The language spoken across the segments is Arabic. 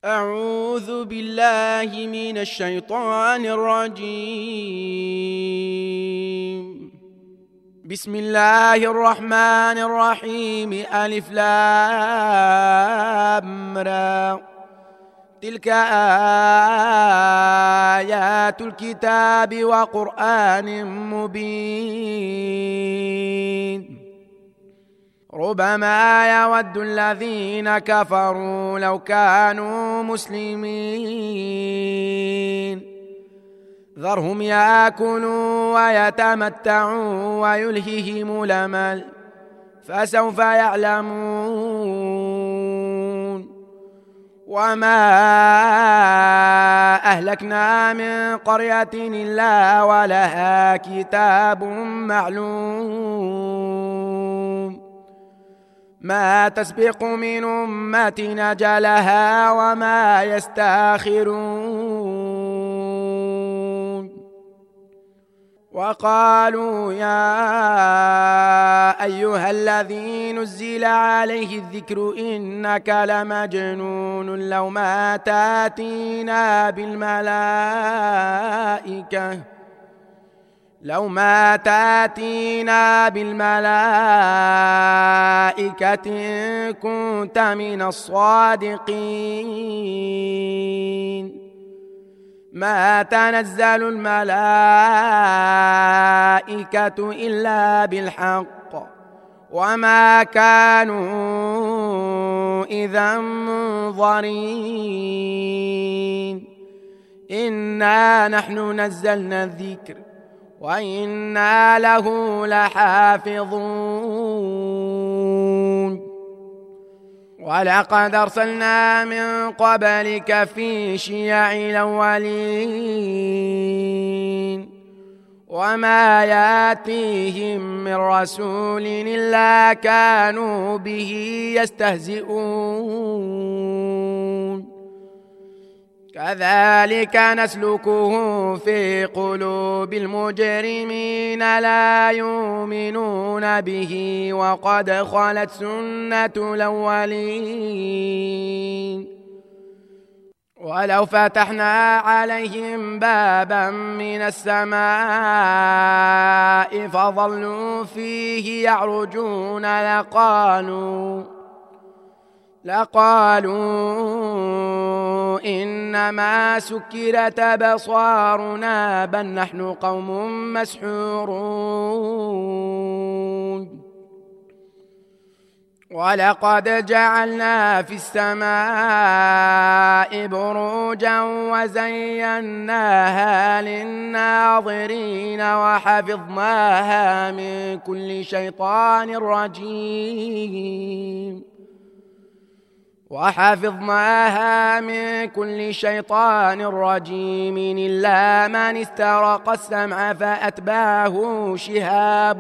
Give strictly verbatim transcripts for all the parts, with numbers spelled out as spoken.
أعوذ بالله من الشيطان الرجيم. بسم الله الرحمن الرحيم. ألف لام را. تلك آيات الكتاب وقرآن مبين. ربما يود الذين كفروا لو كانوا مسلمين. ذرهم يأكلوا ويتمتعوا ويلههم الأمل فسوف يعلمون. وما أهلكنا من قرية إلا ولها كتاب معلوم. ما تسبق من أمة أجلها وما يستاخرون. وقالوا يا أيها الذي نزل عليه الذكر إنك لمجنون لو ما تأتينا بالملائكة لو ما تأتينا بالملائكة إن كنت من الصادقين. ما تنزل الملائكة إلا بالحق وما كانوا إذا منظرين. إنا نحن نزلنا الذكر وإنا له لحافظون. ولقد أرسلنا من قبلك في شيع الأولين وما يأتيهم من رسول إلا كانوا به يستهزئون. كذلك نسلكه في قلوب المجرمين لا يؤمنون به وقد خلت سنة الأولين. ولو فتحنا عليهم بابا من السماء فظلوا فيه يعرجون لقالوا لقالوا إنما سكرت أبصارنا بل نحن قوم مسحورون. ولقد جعلنا في السماء بروجا وزيناها للناظرين وحفظناها من كل شيطان رجيم وحفظناها من كل شيطان رجيم إلا من استرق السمع فأتبعه شهاب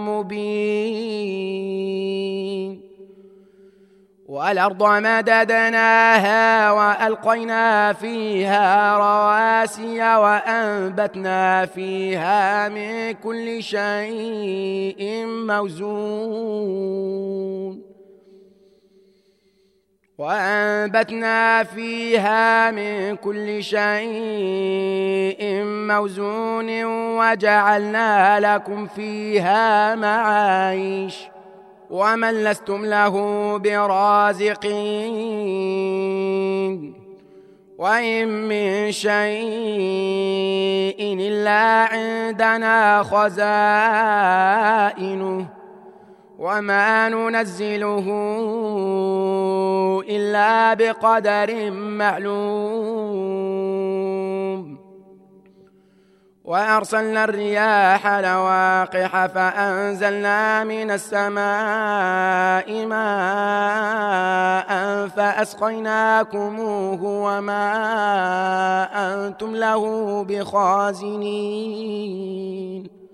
مبين. والأرض مددناها وألقينا فيها رواسي وأنبتنا فيها من كل شيء موزون وأنبتنا فيها من كل شيء موزون وجعلنا لكم فيها معايش ومن لستم له برازقين. وإن من شيء إلا عندنا خزائنه وما ننزله إلا بقدر معلوم. وأرسلنا الرياح لواقح فأنزلنا من السماء ماء فأسقيناكموه وما أنتم له بخازنين.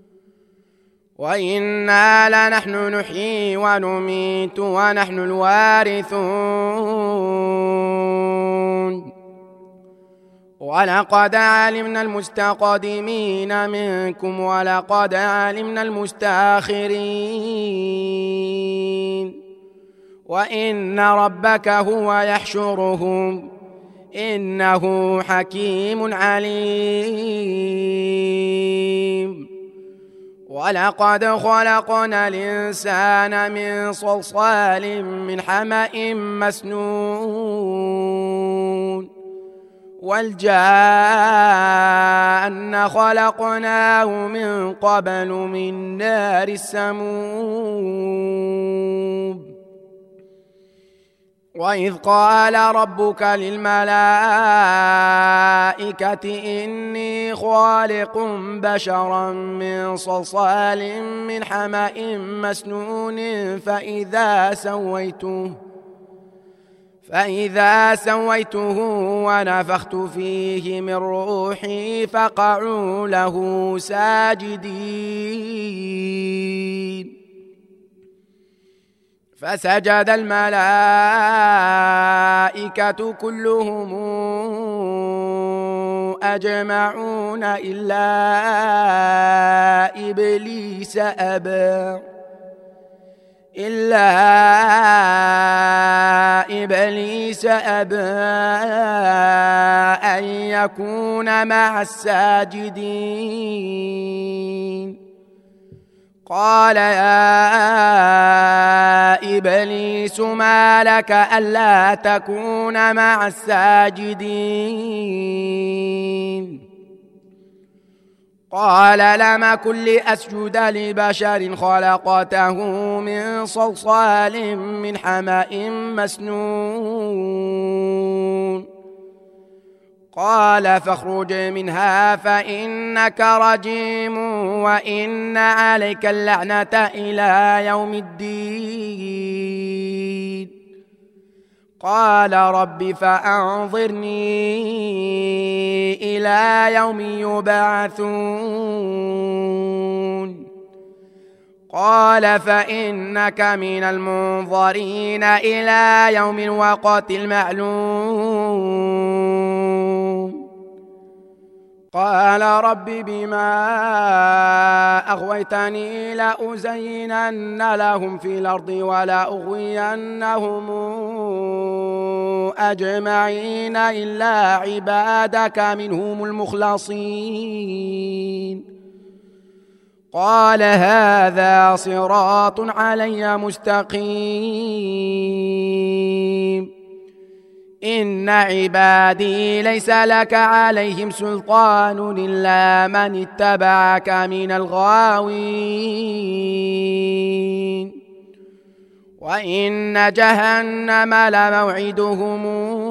وإنا لنحن نحيي ونميت ونحن الوارثون. ولقد علمنا المستقدمين منكم ولقد علمنا المستأخرين وإن ربك هو يحشرهم إنه حكيم عليم. ولقد خلقنا الإنسان من صلصال من حمأ مسنون والجان خلقناه من قبل من نار السموم. وإذ قال ربك للملائكة إني خالق بشرا من صلصال من حمأ مسنون فإذا سويته فإذا سويته ونفخت فيه من روحي فقعوا له ساجدين. فسجد الملائكة كلهم أجمعون إلا إبليس أبى إلا إبليس أبى أن يكون مع الساجدين. قال يا إبليس ما لك ألا تكون مع الساجدين؟ قال لم أكن لأسجد لبشر خلقته من صلصال من حمأ مسنون. قال فاخرج منها فإنك رجيم وإن عليك اللعنة إلى يوم الدين. قال رب فأنظرني إلى يوم يبعثون. قال فإنك من المنظرين إلى يوم الوقت المعلوم. قال رب بما أغويتني لأزينن لهم في الأرض ولأغوينهم أجمعين إلا عبادك منهم المخلصين. قال هذا صراط علي مستقيم. إن عبادي ليس لك عليهم سلطان إلا من اتبعك من الغاوين. وإن جهنم لموعدهم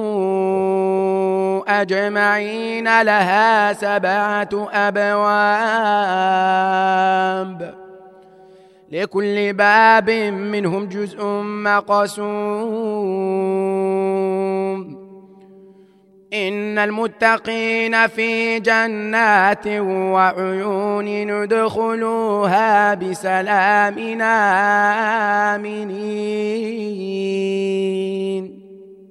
أجمعين لها سبعة أبواب لكل باب منهم جزء مقسوم. إن المتقين في جنات وعيون ندخلوها بسلام آمنين.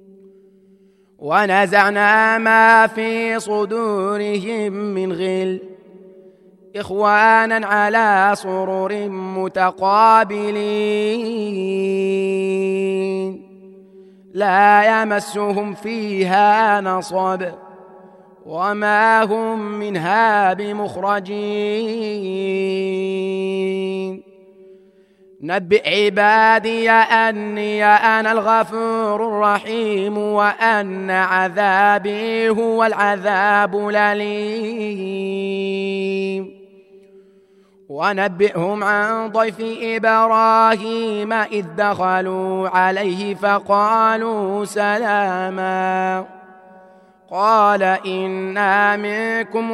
ونزعنا ما في صدورهم من غل إخوانا على سرر متقابلين لا يمسهم فيها نصب وما هم منها بمخرجين. نبئ عبادي أني أنا الغفور الرحيم وأن عذابي هو العذاب الأليم. ونبئهم عن ضيف إبراهيم إذ دخلوا عليه فقالوا سلاما قال إنا منكم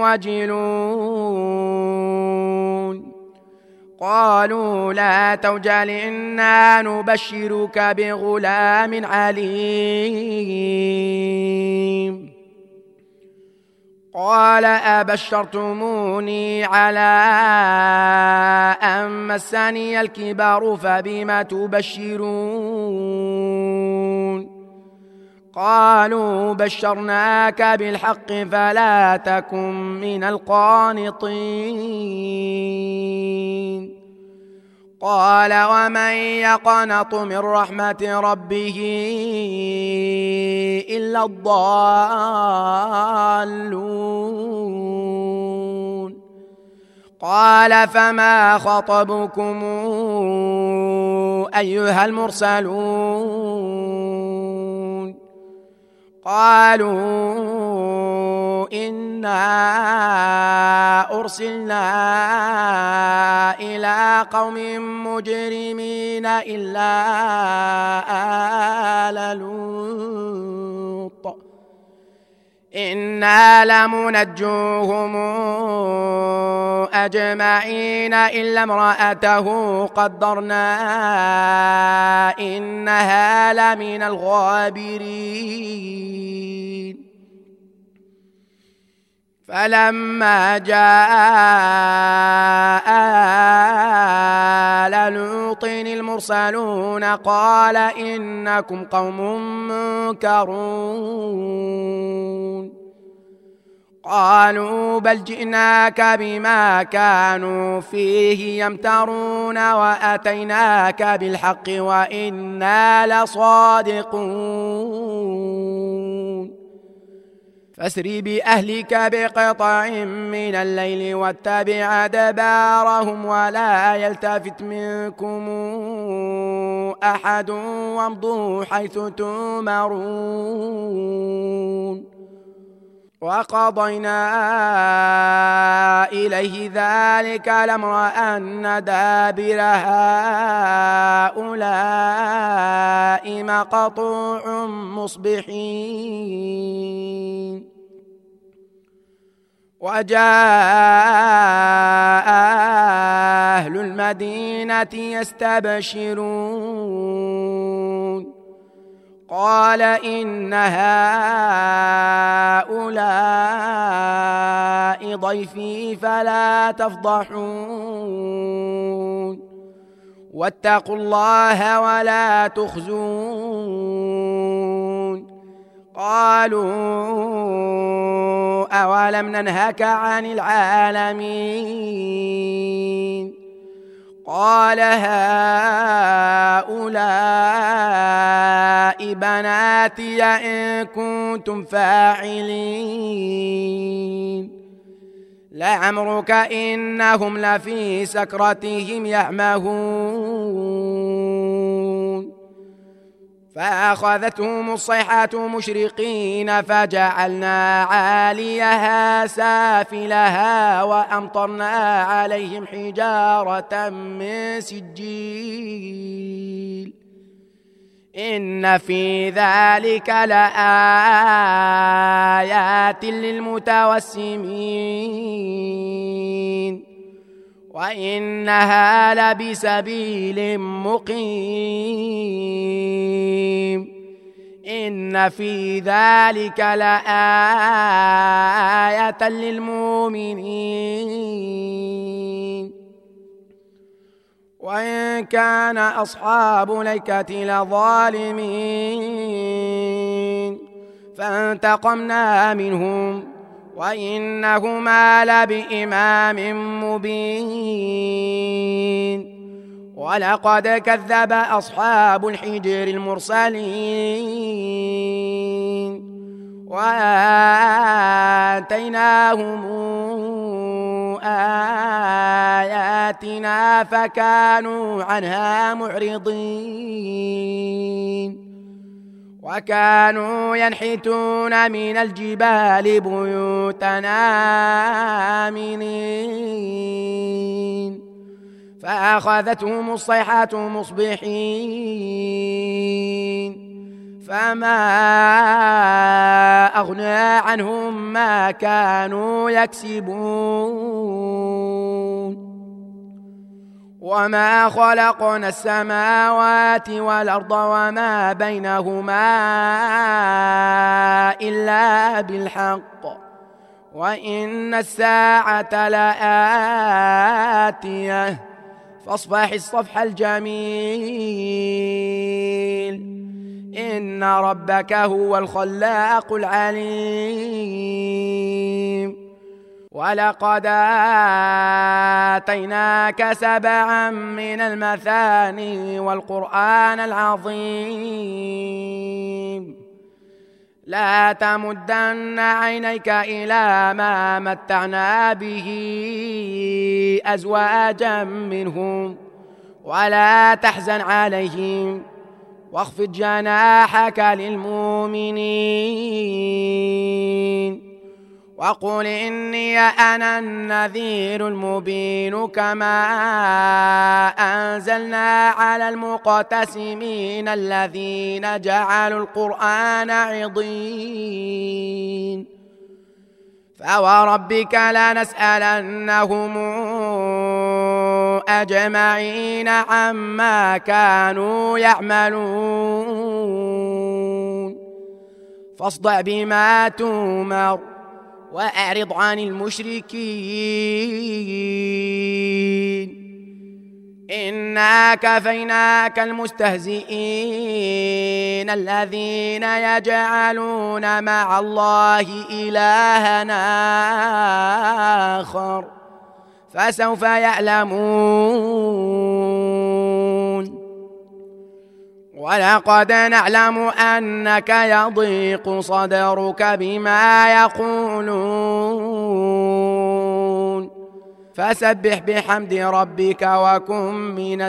وجلون. قالوا لا توجل إنا نبشرك بغلام عليم. قال أبشرتموني على أن مسني الكبر فبم تبشرون؟ قالوا بشرناك بالحق فلا تكن من القانطين. قال ومن يقنط من رحمة ربه إلا الضالون قال فما خطبكم أيها المرسلون قالوا إنا أرسلنا إلى قوم مجرمين إلا آل لوط إنا لمنجوهم أجمعين إلا امرأته قدرنا إنها لمن الغابرين فلما جاء آل لوط المرسلون قال إنكم قوم منكرون قالوا بل جئناك بما كانوا فيه يمترون وأتيناك بالحق وإنا لصادقون فاسر بأهلك بقطع من الليل واتبع أدبارهم ولا يلتفت منكم أحد وامضوا حيث تؤمرون وقضينا إليه ذلك الأمر أن دابر هؤلاء مقطوع مصبحين وجاء أهل المدينة يستبشرون قال إن هؤلاء ضيفي فلا تفضحون واتقوا الله ولا تخزون قالوا أولم ننهك عن العالمين قال هؤلاء بناتي إن كنتم فاعلين لعمرك إنهم لفي سكرتهم يعمهون فأخذتهم الصيحة مشرقين فجعلنا عاليها سافلها وأمطرنا عليهم حجارة من سجيل إن في ذلك لآيات للمتوسمين وإنها لبسبيل مقيم إن في ذلك لآية للمؤمنين وإن كان أصحاب الأيكة لظالمين فانتقمنا منهم وإنهما لبإمام مبين ولقد كذب أصحاب الحجر المرسلين وآتيناهم آياتنا فكانوا عنها معرضين وكانوا ينحتون من الجبال بيوتنا آمنين فأخذتهم الصيحة مصبحين فما أغنى عنهم ما كانوا يكسبون وما خلقنا السماوات والأرض وما بينهما إلا بالحق وإن الساعة لآتية فاصفح الصفح الجميل إن ربك هو الخلاق العليم ولقد آتيناك سبعا من المثاني والقرآن العظيم لا تمدن عينيك إلى ما متعنا به أزواجا منهم ولا تحزن عليهم واخفض جناحك للمؤمنين وقل إني أنا النذير المبين كما أنزلنا على المقتسمين الذين جعلوا القرآن عضين فوربك لنسألنهم أجمعين عما كانوا يعملون فاصدع بما تؤمر وأعرض عن المشركين إنا كفيناك المستهزئين الذين يجعلون مع الله إلهًا آخر فسوف يعلمون ولقد نعلم أنك يضيق صدرك بما يقولون فسبح بحمد ربك وكن من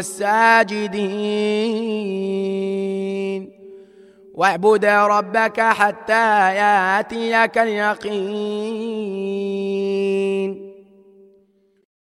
الساجدين واعبد ربك حتى يأتيك اليقين